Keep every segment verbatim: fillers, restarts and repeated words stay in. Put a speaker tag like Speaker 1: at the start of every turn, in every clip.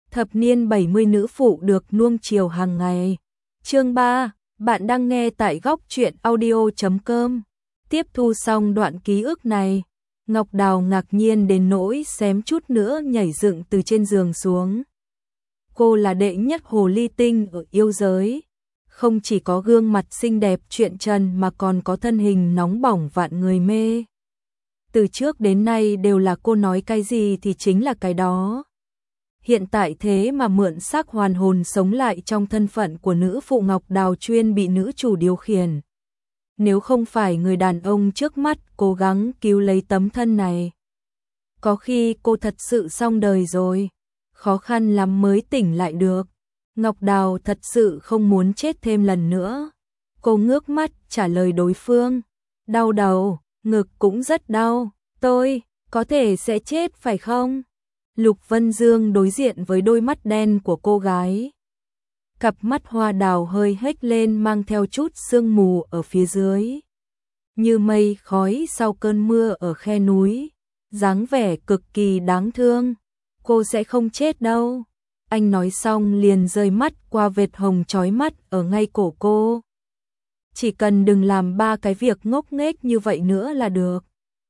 Speaker 1: Thập niên bảy mươi nữ phụ được nuông chiều hàng ngày. Chương ba, bạn đang nghe tại góc truyện audio chấm com. Tiếp thu xong đoạn ký ức này, Ngọc Đào ngạc nhiên đến nỗi xém chút nữa nhảy dựng từ trên giường xuống. Cô là đệ nhất hồ ly tinh ở yêu giới. Không chỉ có gương mặt xinh đẹp truyện trần mà còn có thân hình nóng bỏng vạn người mê. Từ trước đến nay đều là cô nói cái gì thì chính là cái đó. Hiện tại thế mà mượn xác hoàn hồn sống lại trong thân phận của nữ phụ Ngọc Đào chuyên bị nữ chủ điều khiển. Nếu không phải người đàn ông trước mắt cố gắng cứu lấy tấm thân này, có khi cô thật sự xong đời rồi, khó khăn lắm mới tỉnh lại được. Ngọc Đào thật sự không muốn chết thêm lần nữa. Cô ngước mắt trả lời đối phương. Đau đầu, ngực cũng rất đau, tôi có thể sẽ chết phải không? Lục Vân Dương đối diện với đôi mắt đen của cô gái. Cặp mắt hoa đào hơi hếch lên mang theo chút sương mù ở phía dưới. Như mây khói sau cơn mưa ở khe núi. Dáng vẻ cực kỳ đáng thương. Cô sẽ không chết đâu. Anh nói xong liền rơi mắt qua vệt hồng chói mắt ở ngay cổ cô. Chỉ cần đừng làm ba cái việc ngốc nghếch như vậy nữa là được.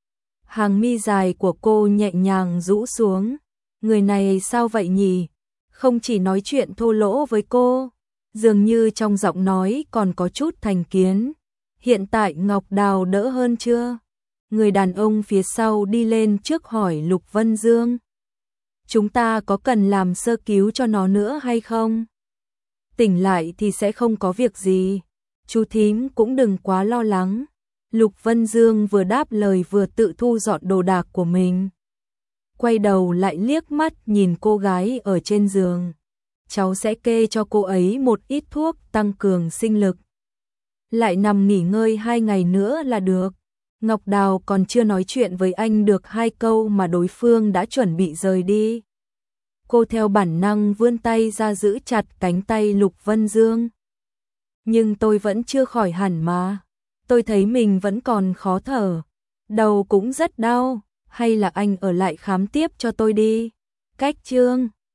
Speaker 1: Hàng mi dài của cô nhẹ nhàng rũ xuống. Người này sao vậy nhỉ? Không chỉ nói chuyện thô lỗ với cô, dường như trong giọng nói còn có chút thành kiến. Hiện tại Ngọc Đào đỡ hơn chưa? Người đàn ông phía sau đi lên trước hỏi Lục Vân Dương. Chúng ta có cần làm sơ cứu cho nó nữa hay không? Tỉnh lại thì sẽ không có việc gì. Chú thím cũng đừng quá lo lắng. Lục Vân Dương vừa đáp lời vừa tự thu dọn đồ đạc của mình. Quay đầu lại liếc mắt nhìn cô gái ở trên giường. Cháu sẽ kê cho cô ấy một ít thuốc tăng cường sinh lực. Lại nằm nghỉ ngơi hai ngày nữa là được. Ngọc Đào còn chưa nói chuyện với anh được hai câu mà đối phương đã chuẩn bị rời đi. Cô theo bản năng vươn tay ra giữ chặt cánh tay Lục Vân Dương. Nhưng tôi vẫn chưa khỏi hẳn mà. Tôi thấy mình vẫn còn khó thở. Đầu cũng rất đau. Hay là anh ở lại khám tiếp cho tôi đi. Cách chương